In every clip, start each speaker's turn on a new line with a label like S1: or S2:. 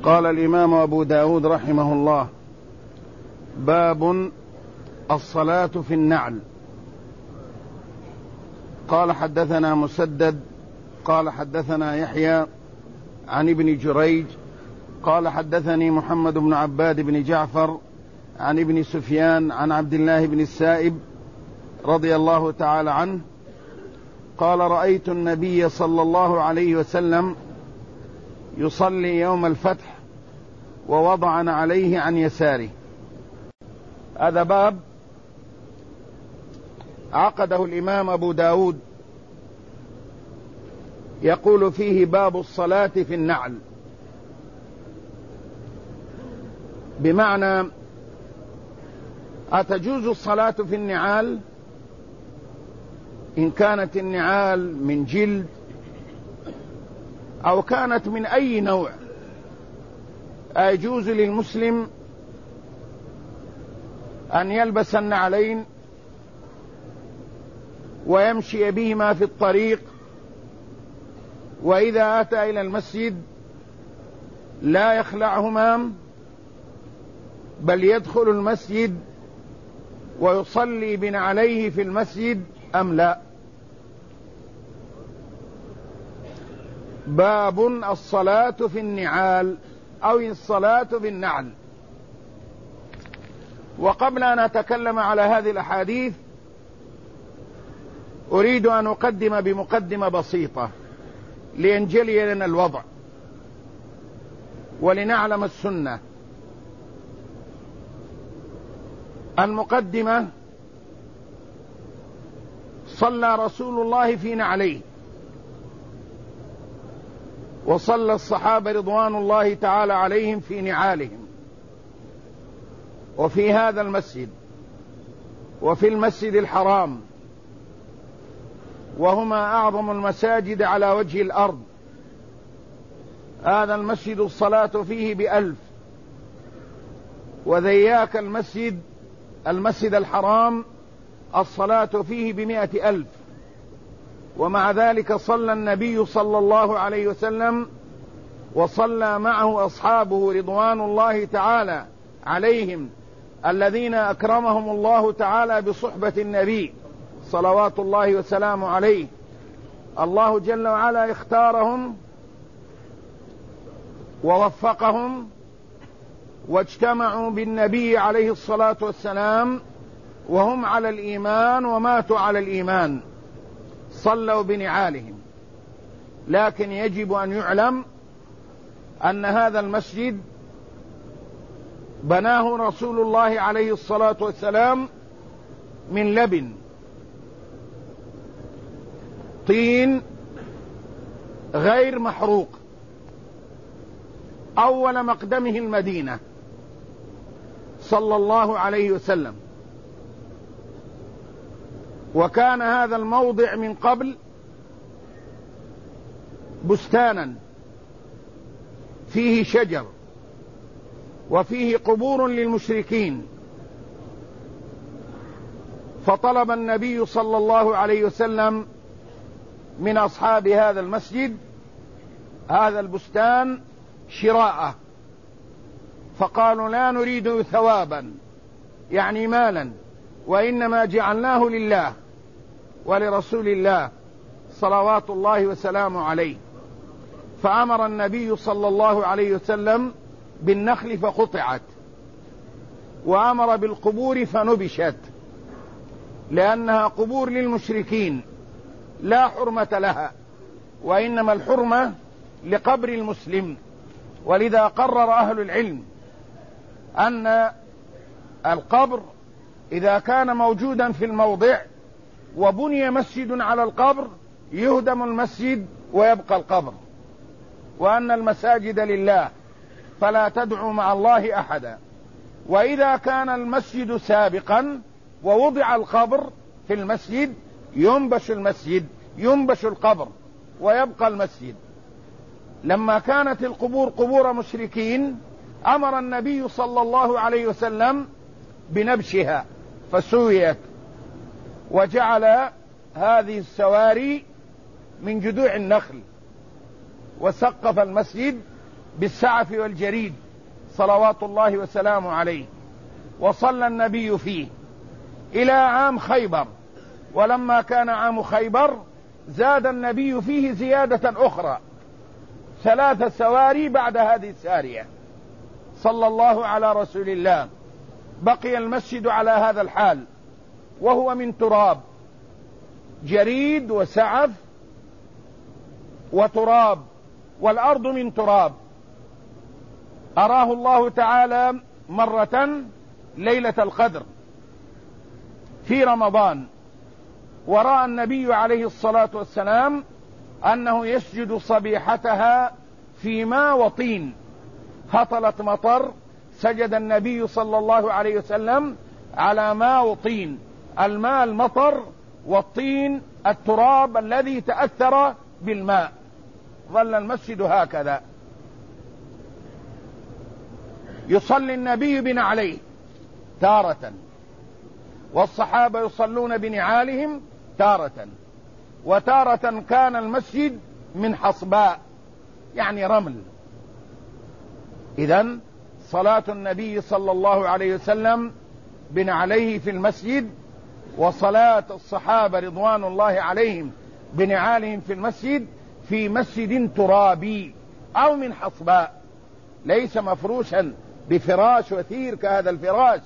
S1: قال الإمام أبو داود رحمه الله: باب الصلاة في النعل. قال: حدثنا مسدد قال حدثنا يحيى عن ابن جريج قال حدثني محمد بن عباد بن جعفر عن ابن سفيان عن عبد الله بن السائب رضي الله تعالى عنه قال: رأيت النبي صلى الله عليه وسلم يصلي يوم الفتح ووضعنا عليه عن يساره. هذا باب عقده الإمام أبو داود يقول فيه: باب الصلاة في النعل، بمعنى أتجوز الصلاة في النعال إن كانت النعال من جلد أو كانت من أي نوع. أيجوز للمسلم أن يلبس النعلين ويمشي بهما في الطريق، وإذا أتى إلى المسجد لا يخلعهما بل يدخل المسجد ويصلي بنعليه في المسجد أم لا؟ باب الصلاة في النعال أو الصلاة في النعل. وقبل أن أتكلم على هذه الأحاديث أريد أن أقدم بمقدمة بسيطة لينجلي لنا الوضع ولنعلم السنة. المقدمة: صلى رسول الله في نعليه، وصلى الصحابة رضوان الله تعالى عليهم في نعالهم، وفي هذا المسجد وفي المسجد الحرام، وهما أعظم المساجد على وجه الأرض. هذا المسجد الصلاة فيه ب1000، وذياك المسجد الحرام الصلاة فيه ب100,000. ومع ذلك صلى النبي صلى الله عليه وسلم وصلى معه أصحابه رضوان الله تعالى عليهم الذين أكرمهم الله تعالى بصحبة النبي صلوات الله وسلامه عليه. الله جل وعلا اختارهم ووفقهم واجتمعوا بالنبي عليه الصلاة والسلام وهم على الإيمان وماتوا على الإيمان، صلوا بنعالهم. لكن يجب أن يعلم أن هذا المسجد بناه رسول الله عليه الصلاة والسلام من لبن، طين غير محروق، أول مقدمه المدينة صلى الله عليه وسلم. وكان هذا الموضع من قبل بستانا فيه شجر وفيه قبور للمشركين، فطلب النبي صلى الله عليه وسلم من أصحاب هذا المسجد هذا البستان شراءه، فقالوا: لا نريد ثوابا يعني مالا، وإنما جعلناه لله ولرسول الله صلوات الله وسلامه عليه. فأمر النبي صلى الله عليه وسلم بالنخل فقطعت، وأمر بالقبور فنبشت، لأنها قبور للمشركين لا حرمة لها، وإنما الحرمة لقبر المسلم. ولذا قرر أهل العلم أن القبر إذا كان موجودا في الموضع وبني مسجد على القبر يهدم المسجد ويبقى القبر، وأن المساجد لله فلا تدعوا مع الله أحدا. وإذا كان المسجد سابقا ووضع القبر في المسجد ينبش القبر ويبقى المسجد. لما كانت القبور قبور مشركين أمر النبي صلى الله عليه وسلم بنبشها فسويت، وجعل هذه السواري من جذوع النخل، وسقف المسجد بالسعف والجريد صلوات الله وسلامه عليه، وصلى النبي فيه إلى عام خيبر. ولما كان عام خيبر زاد النبي فيه زيادة أخرى 3 سواري بعد هذه السارية صلى الله على رسول الله. بقي المسجد على هذا الحال وهو من تراب، جريد وسعف وتراب، والأرض من تراب. أراه الله تعالى مرة ليلة القدر في رمضان، ورأى النبي عليه الصلاة والسلام أنه يسجد صبيحتها في ماء وطين. هطلت مطر، سجد النبي صلى الله عليه وسلم على ماء وطين. الماء المطر، والطين التراب الذي تأثر بالماء. ظل المسجد هكذا. يصلي النبي بنعليه تارة، والصحابة يصلون بنعالهم تارة، وتارة كان المسجد من حصباء يعني رمل. إذن صلاة النبي صلى الله عليه وسلم بنعليه في المسجد، وصلاة الصحابة رضوان الله عليهم بنعالهم في المسجد في مسجد ترابي أو من حصباء، ليس مفروشا بفراش وثير كهذا الفراش.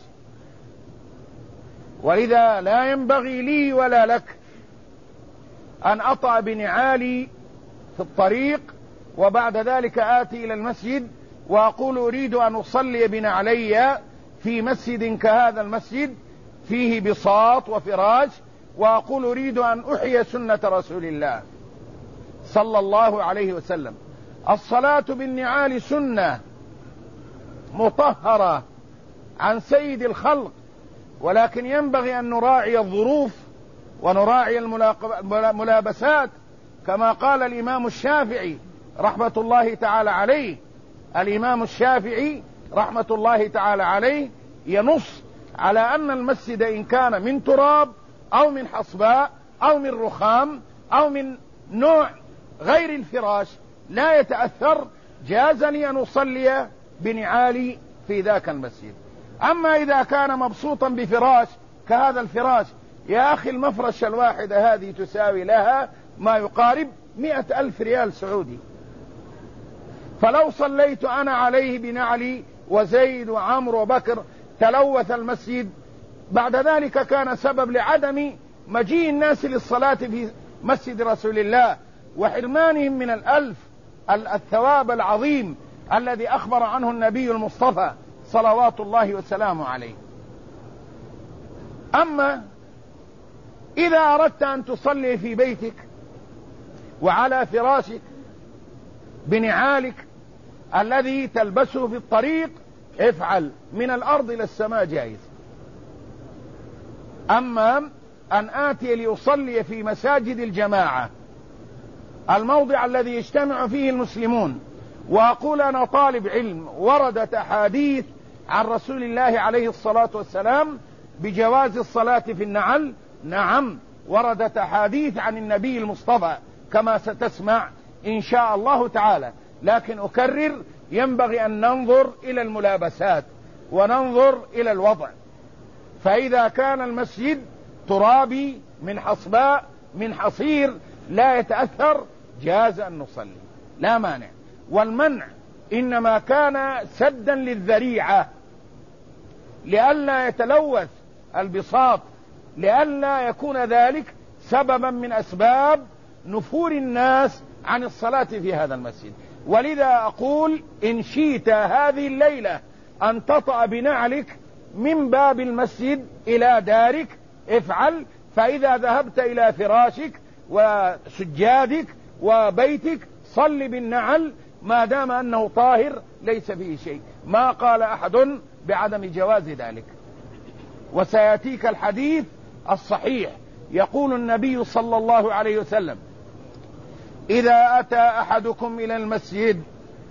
S1: ولذا لا ينبغي لي ولا لك أن أطأ بنعالي في الطريق وبعد ذلك آتي إلى المسجد وأقول أريد أن أصلي بنعلي في مسجد كهذا المسجد فيه بساط وفراش، وأقول أريد أن أحيي سنة رسول الله صلى الله عليه وسلم. الصلاة بالنعال سنة مطهرة عن سيد الخلق، ولكن ينبغي أن نراعي الظروف ونراعي الملابسات، كما قال الإمام الشافعي رحمة الله تعالى عليه. الإمام الشافعي رحمة الله تعالى عليه ينص على أن المسجد إن كان من تراب أو من حصباء أو من رخام أو من نوع غير الفراش لا يتأثر، جاز لي أن أصلي بنعالي في ذاك المسجد. أما إذا كان مبسوطا بفراش كهذا الفراش، يا أخي المفرش الواحدة هذه تساوي لها ما يقارب 100,000 ريال سعودي، فلو صليت أنا عليه بنعلي وزيد وعمر وبكر تلوث المسجد، بعد ذلك كان سبب لعدم مجيء الناس للصلاة في مسجد رسول الله وحرمانهم من الثواب العظيم الذي أخبر عنه النبي المصطفى صلوات الله وسلامه عليه. أما إذا أردت أن تصلي في بيتك وعلى فراشك بنعالك الذي تلبسه في الطريق، افعل، من الأرض إلى السماء جائز. أما أن آتي لأصلي في مساجد الجماعة، الموضع الذي يجتمع فيه المسلمون، وأقول أنا طالب علم، وردت أحاديث عن رسول الله عليه الصلاة والسلام بجواز الصلاة في النعل، نعم وردت أحاديث عن النبي المصطفى كما ستسمع إن شاء الله تعالى، لكن أكرر ينبغي أن ننظر إلى الملابسات وننظر إلى الوضع. فإذا كان المسجد ترابي من حصباء من حصير لا يتأثر جاز أن نصلي لا مانع. والمنع إنما كان سدا للذريعة لئلا يتلوث البساط، لئلا يكون ذلك سببا من أسباب نفور الناس عن الصلاة في هذا المسجد. ولذا أقول إن شئت هذه الليلة أن تطأ بنعلك من باب المسجد إلى دارك افعل، فإذا ذهبت إلى فراشك وسجادك وبيتك صل بالنعل ما دام أنه طاهر ليس فيه شيء، ما قال أحد بعدم جواز ذلك. وسيأتيك الحديث الصحيح، يقول النبي صلى الله عليه وسلم: إذا أتى أحدكم إلى المسجد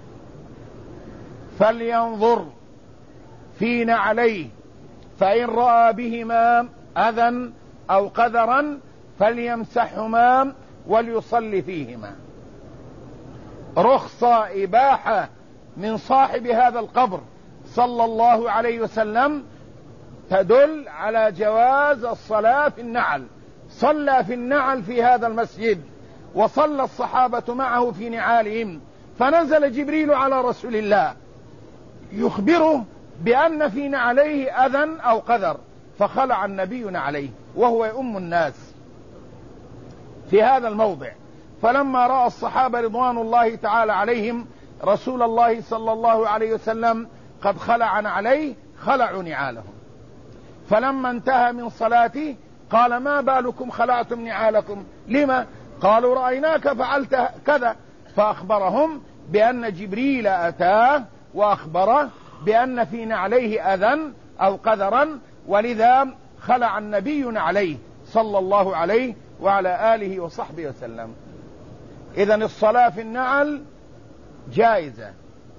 S1: فلينظر في نعليه، فإن رأى بهما أذى أو قذرا فليمسحهما وليصلي فيهما. رخصة إباحة من صاحب هذا القبر صلى الله عليه وسلم تدل على جواز الصلاة في النعل. صلى في النعل في هذا المسجد، وصلى الصحابة معه في نعالهم، فنزل جبريل على رسول الله يخبره بأن في نعليه أذى أو قذر، فخلع النبي نعليه وهو يؤم الناس في هذا الموضع. فلما رأى الصحابة رضوان الله تعالى عليهم رسول الله صلى الله عليه وسلم قد خلع نعليه خلعوا نعالهم. فلما انتهى من صلاته قال: ما بالكم خلعتم نعالكم؟ لما؟ قالوا: رأيناك فعلت كذا. فأخبرهم بأن جبريل أتاه وأخبره بأن في نعليه أذى أو قذرا، ولذا خلع النبي نعليه صلى الله عليه وعلى آله وصحبه وسلم. إذن الصلاة في النعل جائزة،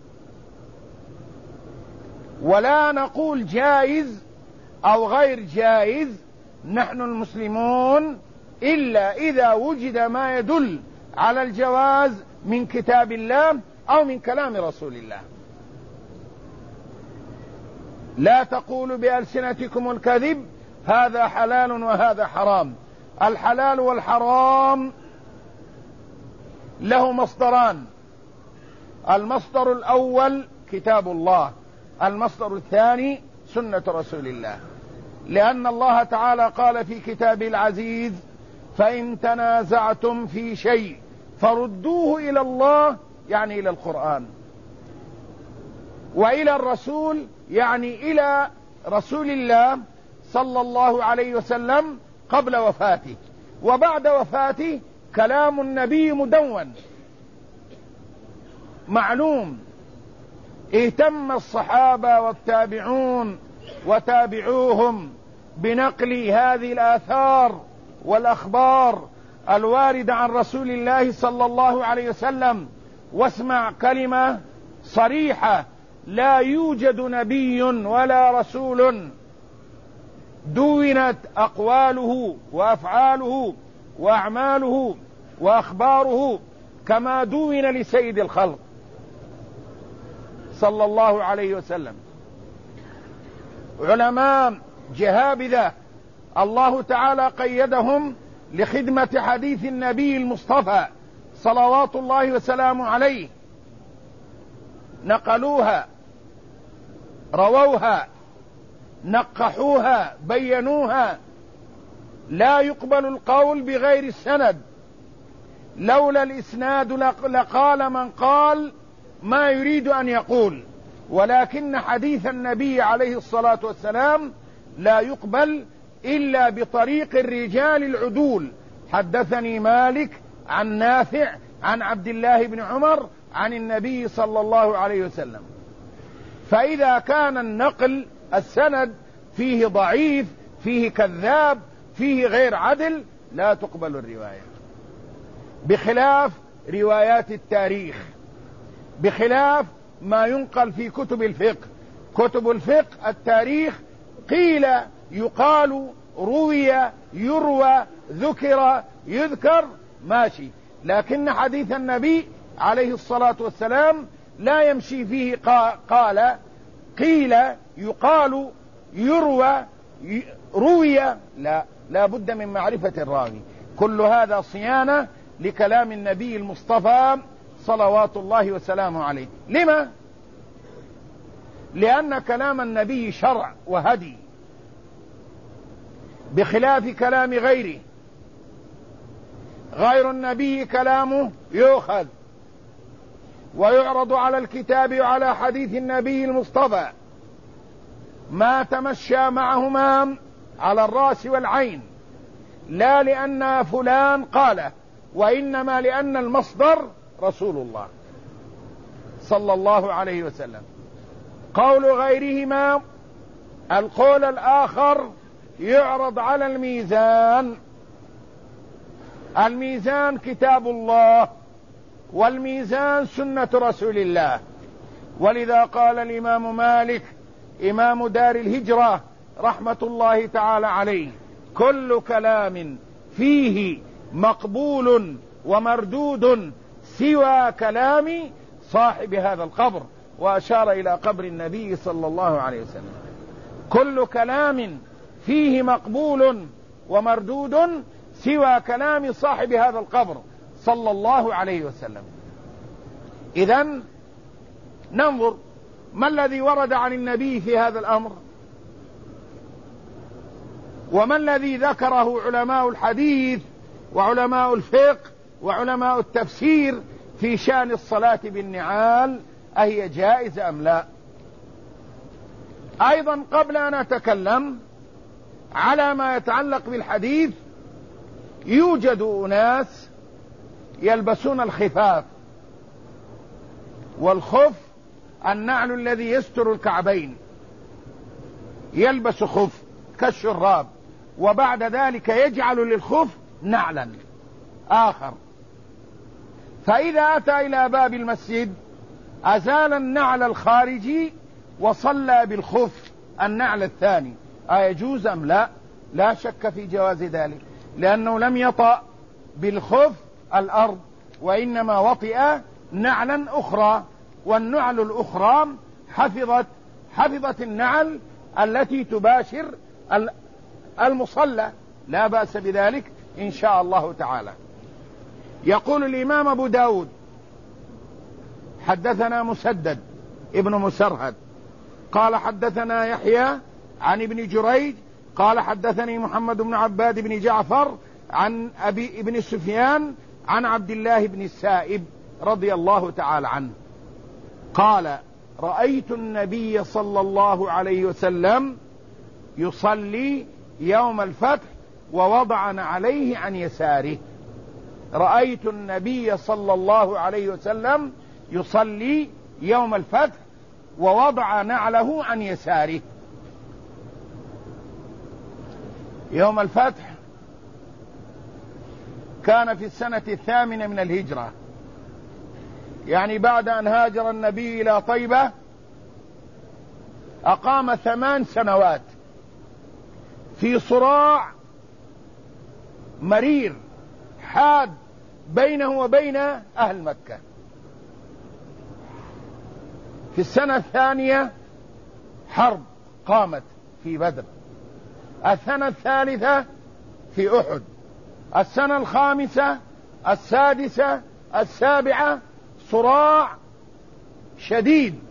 S1: ولا نقول جائز أو غير جائز نحن المسلمون إلا إذا وجد ما يدل على الجواز من كتاب الله أو من كلام رسول الله. لا تقولوا بألسنتكم الكذب هذا حلال وهذا حرام. الحلال والحرام له مصدران: المصدر الأول كتاب الله، المصدر الثاني سنة رسول الله. لأن الله تعالى قال في كتابه العزيز: فإن تنازعتم في شيء فردوه إلى الله، يعني إلى القرآن، وإلى الرسول، يعني إلى رسول الله صلى الله عليه وسلم قبل وفاته، وبعد وفاته كلام النبي مدون معلوم. اهتم الصحابة والتابعون وتابعوهم بنقل هذه الآثار والأخبار الواردة عن رسول الله صلى الله عليه وسلم. واسمع كلمة صريحة: لا يوجد نبي ولا رسول دونت أقواله وأفعاله وأعماله وأخباره كما دون لسيد الخلق صلى الله عليه وسلم. علماء جهابذة الله تعالى قيدهم لخدمة حديث النبي المصطفى صلوات الله وسلامه عليه، نقلوها، رووها، نقحوها، بينوها. لا يقبل القول بغير السند، لولا الإسناد لقال من قال ما يريد أن يقول، ولكن حديث النبي عليه الصلاة والسلام لا يقبل إلا بطريق الرجال العدول. حدثني مالك عن نافع عن عبد الله بن عمر عن النبي صلى الله عليه وسلم. فإذا كان النقل السند فيه ضعيف، فيه كذاب، فيه غير عدل، لا تقبل الرواية، بخلاف روايات التاريخ، بخلاف ما ينقل في كتب الفقه. كتب الفقه التاريخ قيل، يقال، روي، يروى، ذكر، يذكر، ماشي. لكن حديث النبي عليه الصلاة والسلام لا يمشي فيه قال، قيل، يقال، يروى، روي، لا بد من معرفة الراوي. كل هذا صيانة لكلام النبي المصطفى صلوات الله وسلامه عليه. لما؟ لأن كلام النبي شرع وهدي، بخلاف كلام غيره. غير النبي كلامه يؤخذ ويعرض على الكتاب وعلى حديث النبي المصطفى، ما تمشى معهما على الرأس والعين، لا لأن فلان قاله، وإنما لأن المصدر رسول الله صلى الله عليه وسلم. قول غيرهما، القول الآخر يعرض على الميزان. الميزان كتاب الله، والميزان سنة رسول الله. ولذا قال الإمام مالك إمام دار الهجرة رحمة الله تعالى عليه: كل كلام فيه مقبول ومردود سوى كلام صاحب هذا القبر وأشار إلى قبر النبي صلى الله عليه وسلم. كل كلام فيه مقبول ومردود سوى كلام صاحب هذا القبر صلى الله عليه وسلم. إذن ننظر ما الذي ورد عن النبي في هذا الأمر، وما الذي ذكره علماء الحديث وعلماء الفقه وعلماء التفسير في شأن الصلاة بالنعال، أهي جائزة أم لا؟ أيضا قبل أن أتكلم على ما يتعلق بالحديث، يوجد أناس يلبسون الخفاف، والخف النعل الذي يستر الكعبين، يلبس خف كالشراب، وبعد ذلك يجعل للخف نعلا آخر، فإذا أتى إلى باب المسجد أزال النعل الخارجي وصلى بالخف النعل الثاني، أيجوز أم لا؟ لا شك في جواز ذلك، لأنه لم يطأ بالخف الأرض، وإنما وطئ نعلا أخرى، والنعل الأخرى حفظت النعل التي تباشر المصلى، لا بأس بذلك إن شاء الله تعالى. يقول الإمام أبو داود: حدثنا مسدد ابن مسرهد قال حدثنا يحيى عن ابن جريج قال حدثني محمد بن عباد بن جعفر عن أبي ابن سفيان عن عبد الله بن السائب رضي الله تعالى عنه قال: رأيت النبي صلى الله عليه وسلم يصلي يوم الفتح ووضع نعليه عن يساره. رأيت النبي صلى الله عليه وسلم يصلي يوم الفتح ووضع نعله عن يساره. يوم الفتح كان في السنة 8 من الهجرة، يعني بعد أن هاجر النبي إلى طيبة أقام 8 سنوات في صراع مرير حاد بينه وبين أهل مكة. في السنة 2 حرب قامت في بدر، السنة 3 في أحد، السنة 5 6 7 صراع شديد،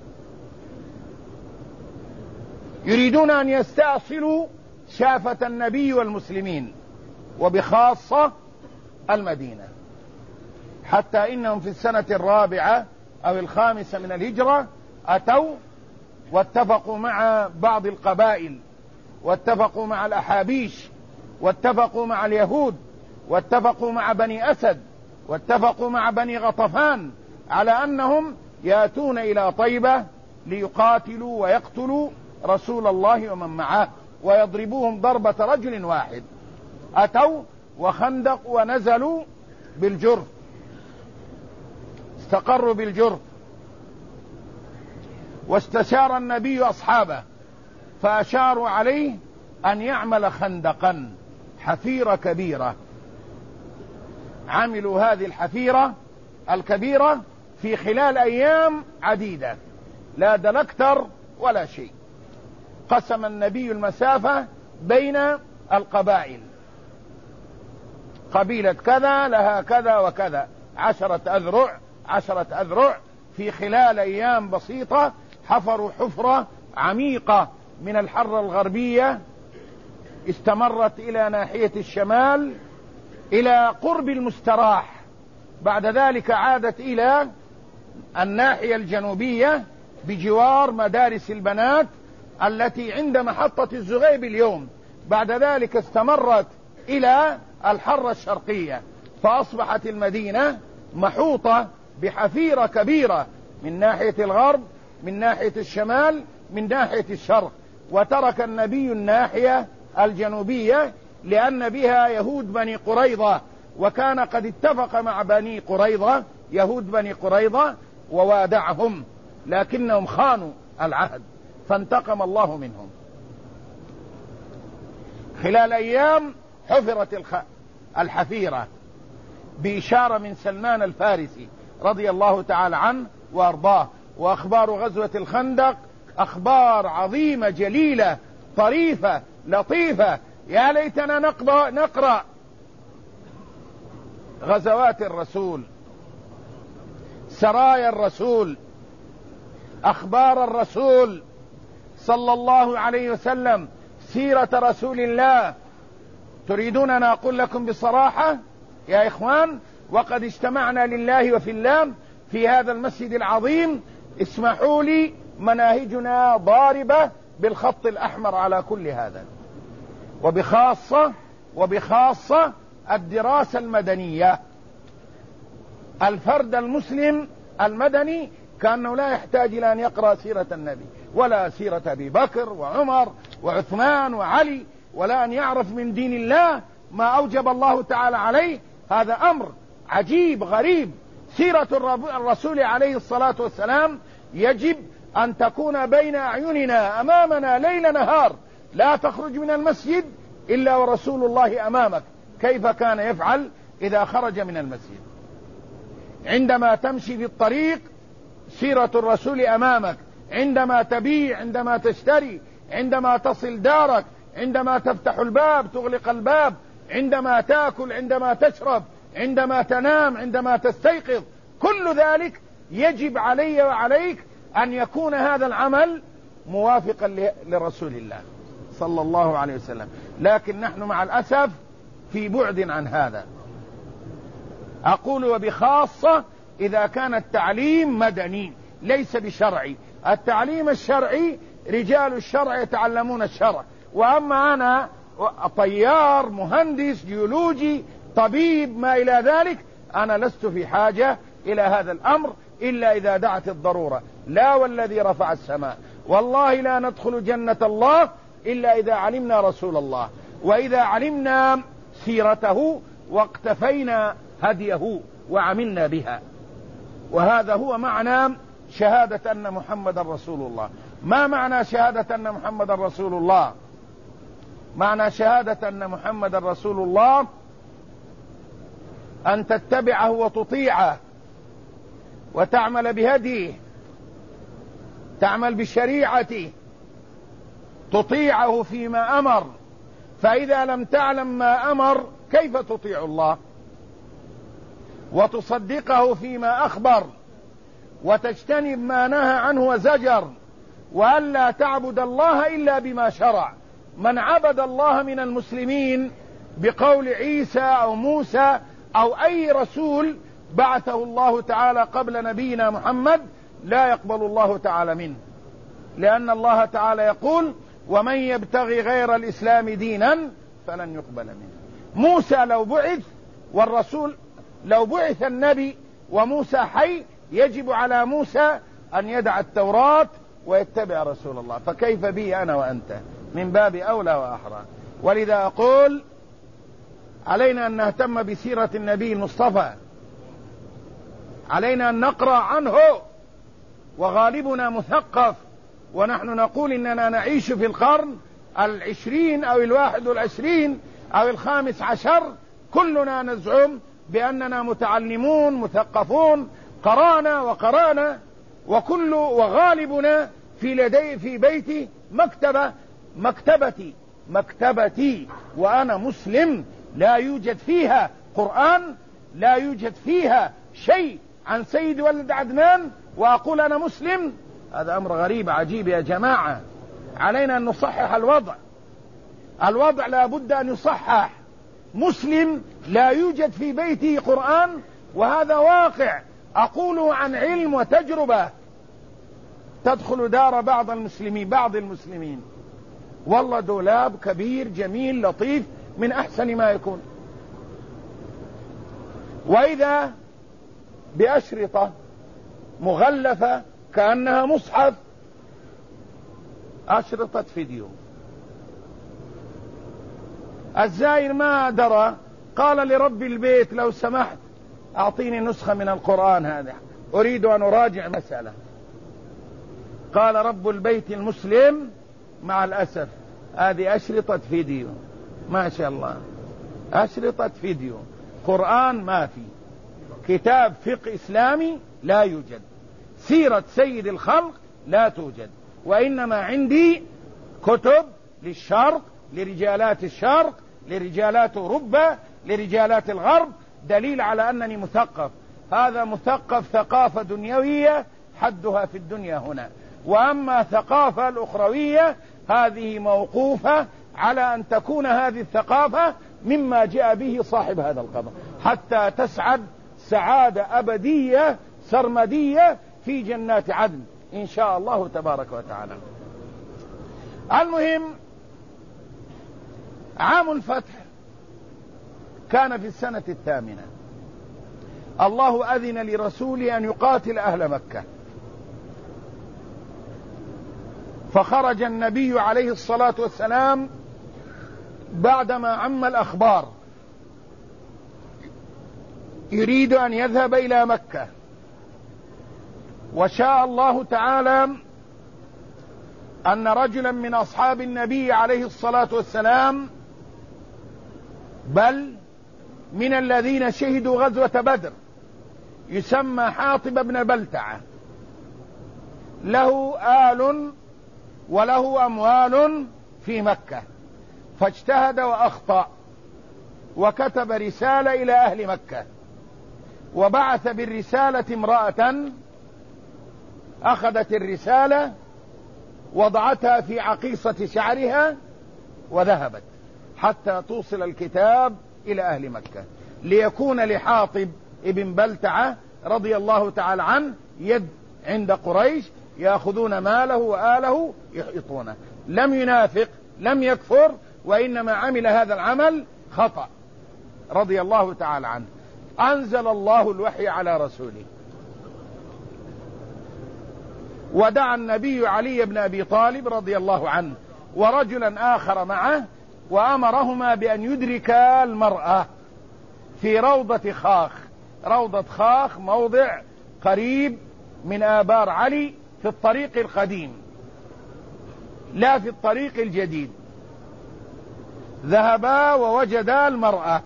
S1: يريدون أن يستأصلوا شافة النبي والمسلمين، وبخاصة المدينة، حتى إنهم في السنة 4 أو 5 من الهجرة أتوا واتفقوا مع بعض القبائل، واتفقوا مع الأحابيش، واتفقوا مع اليهود، واتفقوا مع بني أسد، واتفقوا مع بني غطفان على أنهم يأتون إلى طيبة ليقاتلوا ويقتلوا رسول الله ومن معه ويضربوهم ضربة رجل واحد. أتوا وخندقوا ونزلوا بالجرف، استقروا بالجرف، واستشار النبي أصحابه فأشاروا عليه أن يعمل خندقا، حفيرة كبيرة. عملوا هذه الحفيرة الكبيرة في خلال أيام عديدة، لا دلكتر ولا شيء. قسم النبي المسافة بين القبائل، قبيلة كذا لها كذا وكذا، 10 أذرع 10 أذرع. في خلال أيام بسيطة حفروا حفرة عميقة من الحرة الغربية استمرت إلى ناحية الشمال إلى قرب المستراح، بعد ذلك عادت إلى الناحية الجنوبية بجوار مدارس البنات التي عند محطة الزغيب اليوم، بعد ذلك استمرت إلى الحرة الشرقية، فأصبحت المدينة محوطة بحفيرة كبيرة من ناحية الغرب، من ناحية الشمال، من ناحية الشرق. وترك النبي الناحية الجنوبية لأن بها يهود بني قريظة، وكان قد اتفق مع بني قريظة يهود بني قريظة ووادعهم، لكنهم خانوا العهد فانتقم الله منهم. خلال أيام حفرت الحفيرة بإشارة من سلمان الفارسي رضي الله تعالى عنه وأرضاه، وأخبار غزوة الخندق أخبار عظيمة جليلة طريفة لطيفة. يا ليتنا نقرأ غزوات الرسول، سرايا الرسول، أخبار الرسول صلى الله عليه وسلم، سيرة رسول الله. تريدون أن أقول لكم بصراحة يا إخوان، وقد اجتمعنا لله وفي الله في هذا المسجد العظيم، اسمحوا لي، مناهجنا ضاربة بالخط الأحمر على كل هذا، وبخاصة الدراسة المدنية. الفرد المسلم المدني كأنه لا يحتاج إلى أن يقرأ سيرة النبي ولا سيرة أبي بكر وعمر وعثمان وعلي، ولا أن يعرف من دين الله ما أوجب الله تعالى عليه. هذا أمر عجيب غريب. سيرة الرسول عليه الصلاة والسلام يجب أن تكون بين أعيننا أمامنا ليل نهار. لا تخرج من المسجد إلا ورسول الله أمامك. كيف كان يفعل إذا خرج من المسجد؟ عندما تمشي في الطريق سيرة الرسول أمامك، عندما تبيع، عندما تشتري، عندما تصل دارك، عندما تفتح الباب تغلق الباب، عندما تأكل، عندما تشرب، عندما تنام، عندما تستيقظ، كل ذلك يجب علي وعليك أن يكون هذا العمل موافقا لرسول الله صلى الله عليه وسلم. لكن نحن مع الأسف في بعد عن هذا. أقول وبخاصة إذا كان التعليم مدني ليس بشرعي. التعليم الشرعي رجال الشرع يتعلمون الشرع، وأما أنا طيار، مهندس، جيولوجي، طبيب، ما إلى ذلك، أنا لست في حاجة إلى هذا الأمر إلا إذا دعت الضرورة. لا والذي رفع السماء والله لا ندخل جنة الله إلا إذا علمنا رسول الله، وإذا علمنا سيرته واقتفينا هديه وعملنا بها. وهذا هو معنى شهادة أن محمد رسول الله. ما معنى شهادة أن محمد رسول الله؟ معنى شهادة أن محمد رسول الله أن تتبعه وتطيعه وتعمل بهديه، تعمل بشريعته، تطيعه فيما أمر. فإذا لم تعلم ما أمر كيف تطيع الله؟ وتصدقه فيما أخبر، وتجتنب ما نهى عنه وزجر، وألا تعبد الله إلا بما شرع. من عبد الله من المسلمين بقول عيسى أو موسى أو أي رسول بعثه الله تعالى قبل نبينا محمد لا يقبل الله تعالى منه، لأن الله تعالى يقول: ومن يبتغي غير الإسلام دينا فلن يقبل منه. موسى لو بعث، والرسول لو بعث النبي وموسى حي، يجب على موسى أن يدع التوراة ويتبع رسول الله، فكيف بي أنا وأنت؟ من باب أولى وأحرى. ولذا أقول علينا أن نهتم بسيرة النبي المصطفى، علينا أن نقرأ عنه، وغالبنا مثقف، ونحن نقول إننا نعيش في القرن 20 أو 21 أو 15. كلنا نزعم بأننا متعلمون مثقفون، قرانا وغالبنا في بيتي مكتبتي وأنا مسلم لا يوجد فيها قرآن، لا يوجد فيها شيء عن سيد ولد عدنان، وأقول أنا مسلم. هذا أمر غريب عجيب يا جماعة. علينا أن نصحح الوضع لا بد أن يصحح. مسلم لا يوجد في بيته قرآن، وهذا واقع أقوله عن علم وتجربة. تدخل دار بعض المسلمين والله دولاب كبير جميل لطيف من أحسن ما يكون، وإذا بأشرطة مغلفة كأنها مصحف، أشرطة فيديو. الزائر ما درى، قال لرب البيت: لو سمحت أعطيني نسخة من القرآن هذا، أريد أن أراجع مسألة. قال رب البيت المسلم: مع الأسف هذه أشرطة فيديو. ما شاء الله، أشرطة فيديو. قرآن ما في، كتاب فقه إسلامي لا يوجد، سيرة سيد الخلق لا توجد، وإنما عندي كتب للشرق، لرجالات الشرق، لرجالات أوروبا، لرجالات الغرب، دليل على أنني مثقف. هذا مثقف ثقافة دنيوية حدها في الدنيا هنا، وأما ثقافة الأخروية هذه موقوفة على أن تكون هذه الثقافة مما جاء به صاحب هذا القبر، حتى تسعد سعادة أبدية سرمدية في جنات عدن إن شاء الله تبارك وتعالى. المهم، عام الفتح كان في السنة 8. الله أذن لرسوله أن يقاتل أهل مكة، فخرج النبي عليه الصلاة والسلام بعدما عم الأخبار يريد أن يذهب إلى مكة، وشاء الله تعالى أن رجلا من أصحاب النبي عليه الصلاة والسلام، بل من الذين شهدوا غزوة بدر، يسمى حاطب بن بلتعة، له آل وله أموال في مكة، فاجتهد وأخطأ وكتب رسالة إلى أهل مكة، وبعث بالرسالة امرأة أخذت الرسالة وضعتها في عقيصة شعرها وذهبت حتى توصل الكتاب إلى أهل مكة، ليكون لحاطب ابن بلتعة رضي الله تعالى عنه يد عند قريش، يأخذون ماله وآله يحيطونه. لم ينافق، لم يكفر، وإنما عمل هذا العمل خطأ رضي الله تعالى عنه. أنزل الله الوحي على رسوله، ودعا النبي علي بن أبي طالب رضي الله عنه ورجلا آخر معه، وأمرهما بأن يدركا المرأة في روضة خاخ. روضة خاخ موضع قريب من آبار علي في الطريق القديم لا في الطريق الجديد. ذهبا ووجدا المرأة،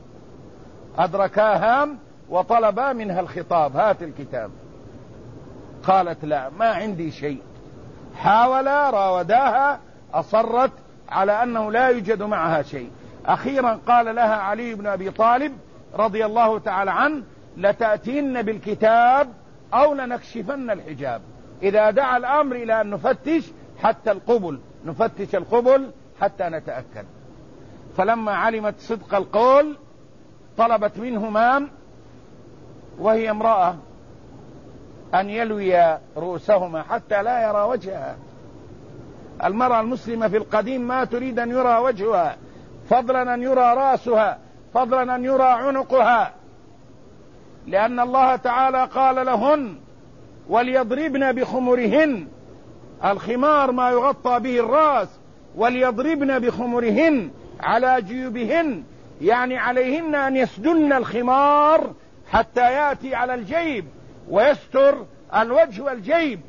S1: أدركاها وطلبا منها الخطاب، هات الكتاب. قالت لا، ما عندي شيء. حاولا، راوداها، أصرت على أنه لا يوجد معها شيء. أخيرا قال لها علي بن أبي طالب رضي الله تعالى عنه: لتأتين بالكتاب أو لنكشفن الحجاب. إذا دعا الأمر إلى أن نفتش حتى القبل، نفتش القبل حتى نتأكد. فلما علمت صدق القول طلبت منهما، وهي امرأة، أن يلوي رؤوسهما حتى لا يرى وجهها. المرأة المسلمة في القديم ما تريد أن يرى وجهها، فضلا أن يرى رأسها، فضلا أن يرى عنقها، لأن الله تعالى قال لهن: وليضربن بخمرهن. الخمار ما يغطى به الرأس، وليضربن بخمرهن على جيوبهن، يعني عليهن أن يسدلن الخمار حتى يأتي على الجيب ويستر الوجه والجيب.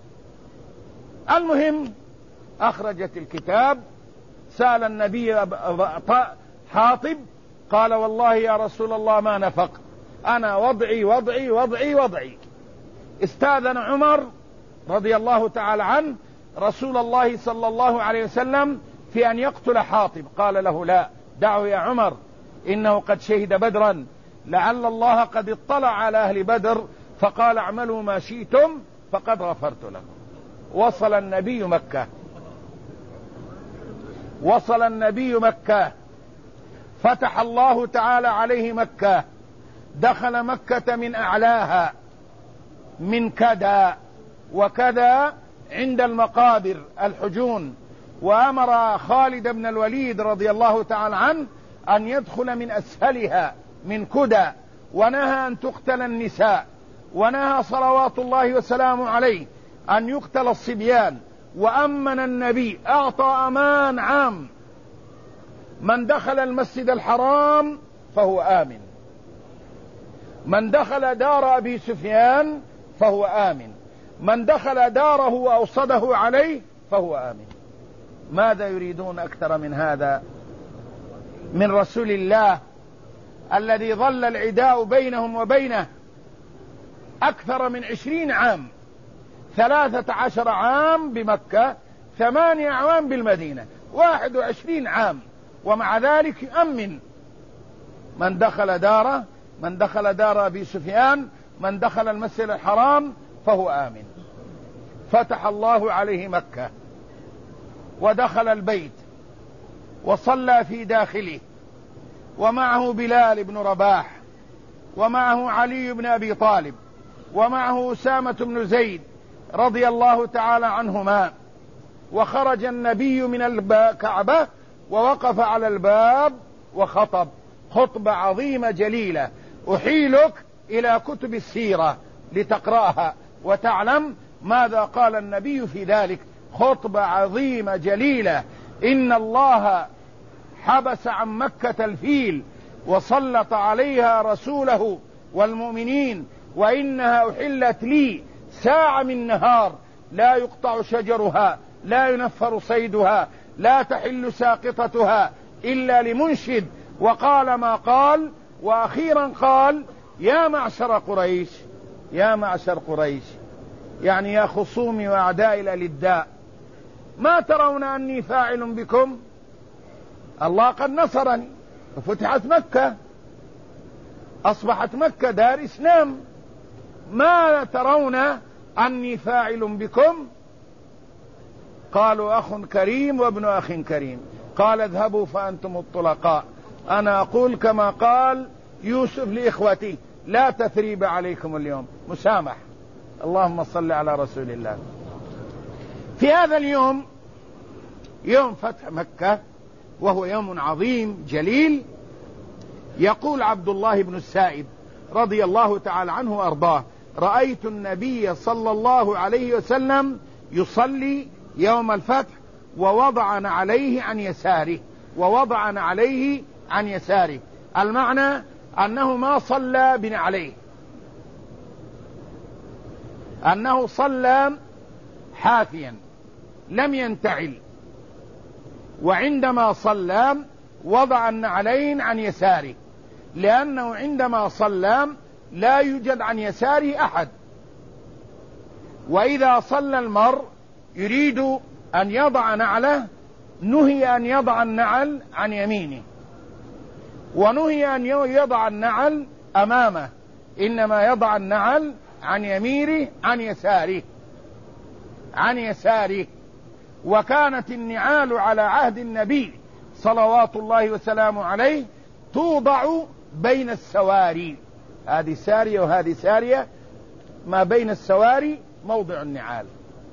S1: المهم، أخرجت الكتاب، سأل النبي حاطب، قال: والله يا رسول الله ما نفق، أنا وضعي وضعي وضعي وضعي. استاذن عمر رضي الله تعالى عنه رسول الله صلى الله عليه وسلم في أن يقتل حاطب، قال له: لا، دعه يا عمر، إنه قد شهد بدرا، لعل الله قد اطلع على أهل بدر فقال: اعملوا ما شئتم فقد غفرت لكم. وصل النبي مكة، وصل النبي مكة، فتح الله تعالى عليه مكة، دخل مكة من أعلاها، من كذا وكذا عند المقابر الحجون، وأمر خالد بن الوليد رضي الله تعالى عنه أن يدخل من أسفلها من كدى، ونهى أن تقتل النساء، ونهى صلوات الله وسلامه عليه أن يقتل الصبيان، وأمن النبي، أعطى أمان عام: من دخل المسجد الحرام فهو آمن، من دخل دار أبي سفيان فهو آمن، من دخل داره وأوصده عليه فهو آمن. ماذا يريدون أكثر من هذا من رسول الله الذي ظل العداء بينهم وبينه أكثر من 20 عام 13 عام بمكة، 8 أعوام بالمدينة، 21 عام، ومع ذلك يؤمن من دخل داره، من دخل دار أبي سفيان، من دخل المسجد الحرام فهو آمن. فتح الله عليه مكة ودخل البيت وصلى في داخله، ومعه بلال بن رباح، ومعه علي بن أبي طالب، ومعه أسامة بن زيد رضي الله تعالى عنهما. وخرج النبي من الكعبة ووقف على الباب وخطب خطبة عظيمة جليلة، أحيلك إلى كتب السيرة لتقرأها وتعلم ماذا قال النبي في ذلك. خطبة عظيمة جليلة: إن الله حبس عن مكة الفيل وسلط عليها رسوله والمؤمنين، وإنها أحلت لي ساعة من نهار لا يقطع شجرها، لا ينفر صيدها، لا تحل ساقطتها إلا لمنشد. وقال ما قال، وأخيرا قال: يا معشر قريش، يا معشر قريش، يعني يا خصومي وأعدائي الألداء، ما ترون أني فاعل بكم؟ الله قد نصرني وفتحت مكة، أصبحت مكة دار إسلام، ما ترون أني فاعل بكم؟ قالوا: أخ كريم وابن أخ كريم. قال: اذهبوا فأنتم الطلقاء، أنا أقول كما قال يوسف لإخوته: لا تثريب عليكم اليوم، مسامح. اللهم صل على رسول الله. في هذا اليوم، يوم فتح مكة، وهو يوم عظيم جليل، يقول عبد الله بن السائب رضي الله تعالى عنه وأرضاه: رأيت النبي صلى الله عليه وسلم يصلي يوم الفتح ووضعنا عليه عن يساره، ووضعنا عليه عن يساره، المعنى أنه ما صلى بنعليه، أنه صلى حافيا لم ينتعل، وعندما صلى وضع النعلين عن يساره، لأنه عندما صلى لا يوجد عن يساره أحد، وإذا صلى المرء يريد أن يضع نعله نهي أن يضع النعل عن يمينه، ونهي أن يضع النعل أمامه، إنما يضع النعل عن يمينه عن يساره، عن يساره. وكانت النعال على عهد النبي صلوات الله وسلامه عليه توضع بين السواري، هذه سارية وهذه سارية، ما بين السواري موضع النعال.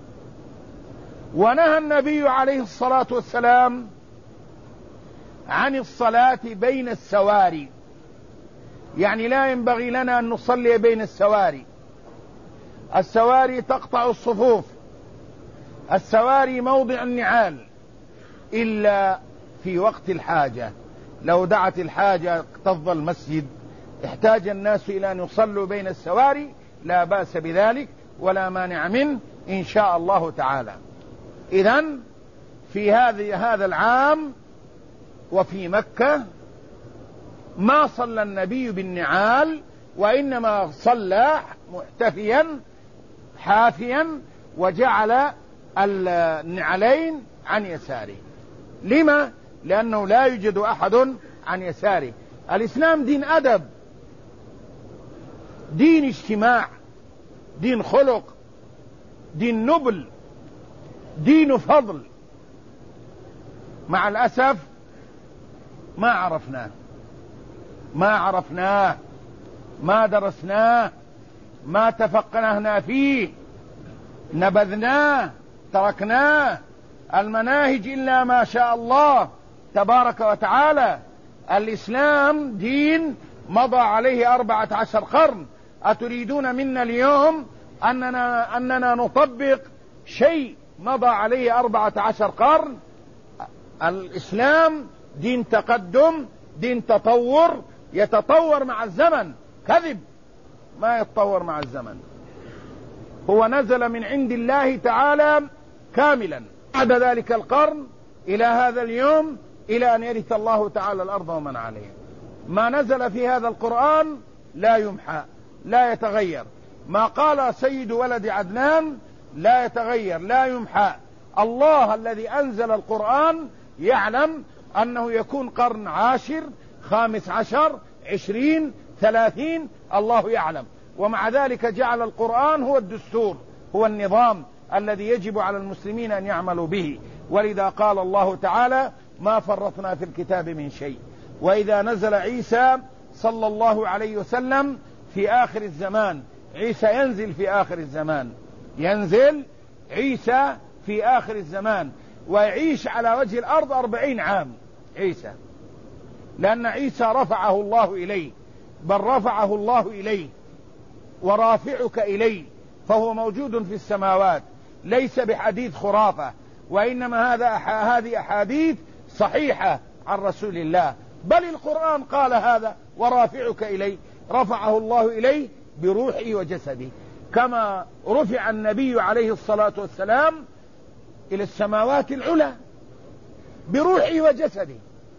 S1: ونهى النبي عليه الصلاة والسلام عن الصلاة بين السواري، يعني لا ينبغي لنا أن نصلي بين السواري. السواري تقطع الصفوف، السواري موضع النعال، إلا في وقت الحاجة، لو دعت الحاجة اكتظ المسجد احتاج الناس إلى أن يصلوا بين السواري لا بأس بذلك ولا مانع منه إن شاء الله تعالى. إذن في هذا العام وفي مكة ما صلى النبي بالنعال، وإنما صلى محتفيا حافيا، وجعل النعلين عن يساره. لما؟ لأنه لا يوجد أحد عن يساره. الإسلام دين أدب، دين اجتماع، دين خلق، دين نبل، دين فضل. مع الأسف ما عرفناه، ما درسناه، ما تفقهنا فيه، نبذناه، تركناه. المناهج إلا ما شاء الله تبارك وتعالى. الإسلام دين مضى عليه 14 قرن، أتريدون منا اليوم أننا نطبق شيء مضى عليه 14 قرن؟ الإسلام دين تقدم، دين تطور، يتطور مع الزمن. كذب، ما يتطور مع الزمن. هو نزل من عند الله تعالى كاملا بعد ذلك القرن إلى هذا اليوم، إلى أن يرث الله تعالى الأرض ومن عليها. ما نزل في هذا القرآن لا يمحى، لا يتغير. ما قال سيد ولد عدنان لا يتغير لا يمحى. الله الذي أنزل القرآن يعلم أنه يكون قرن 10 15 20 30، الله يعلم. ومع ذلك جعل القرآن هو الدستور، هو النظام الذي يجب على المسلمين أن يعملوا به. ولذا قال الله تعالى: ما فرطنا في الكتاب من شيء. وإذا نزل عيسى صلى الله عليه وسلم في آخر الزمان، عيسى ينزل في آخر الزمان، ينزل عيسى في آخر الزمان ويعيش على وجه الأرض 40 عام عيسى، لأن عيسى رفعه الله إليه، بل رفعه الله إليه ورافعك إليه، فهو موجود في السماوات، ليس بحديث خرافة، وإنما هذه أحاديث صحيحة عن رسول الله، بل القرآن قال هذا: ورافعك إليه، رفعه الله إليه بروحه وجسده، كما رفع النبي عليه الصلاة والسلام إلى السماوات العلى بروحه وجسده،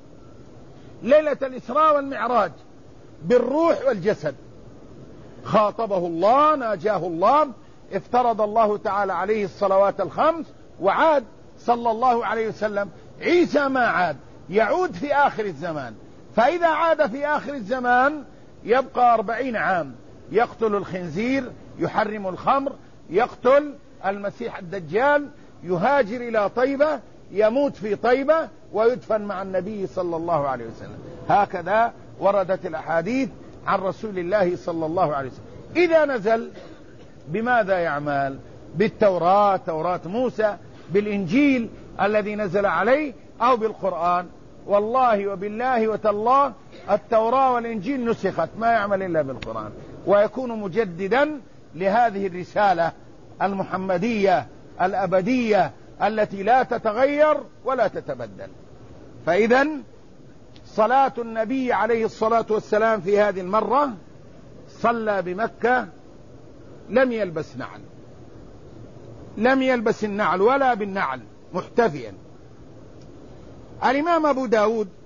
S1: ليلة الإسراء والمعراج بالروح والجسد، خاطبه الله، ناجاه الله، افترض الله تعالى عليه الصلوات الخمس وعاد صلى الله عليه وسلم. عيسى ما عاد، يعود في آخر الزمان، فإذا عاد في آخر الزمان يبقى 40 عام، يقتل الخنزير، يحرم الخمر، يقتل المسيح الدجال، يهاجر إلى طيبة، يموت في طيبة ويدفن مع النبي صلى الله عليه وسلم. هكذا وردت الأحاديث عن رسول الله صلى الله عليه وسلم. إذا نزل بماذا يعمل؟ بالتوراة، توراة موسى، بالإنجيل الذي نزل عليه، أو بالقرآن. والله وبالله وتالله التوراة والإنجيل نسخت، ما يعمل إلا بالقرآن، ويكون مجددا لهذه الرسالة المحمدية الأبدية التي لا تتغير ولا تتبدل. فإذا صلاة النبي عليه الصلاة والسلام في هذه المرة صلى بمكة، لم يلبس نعل، لم يلبس النعل ولا بالنعل، محتفيا. الإمام أبو داود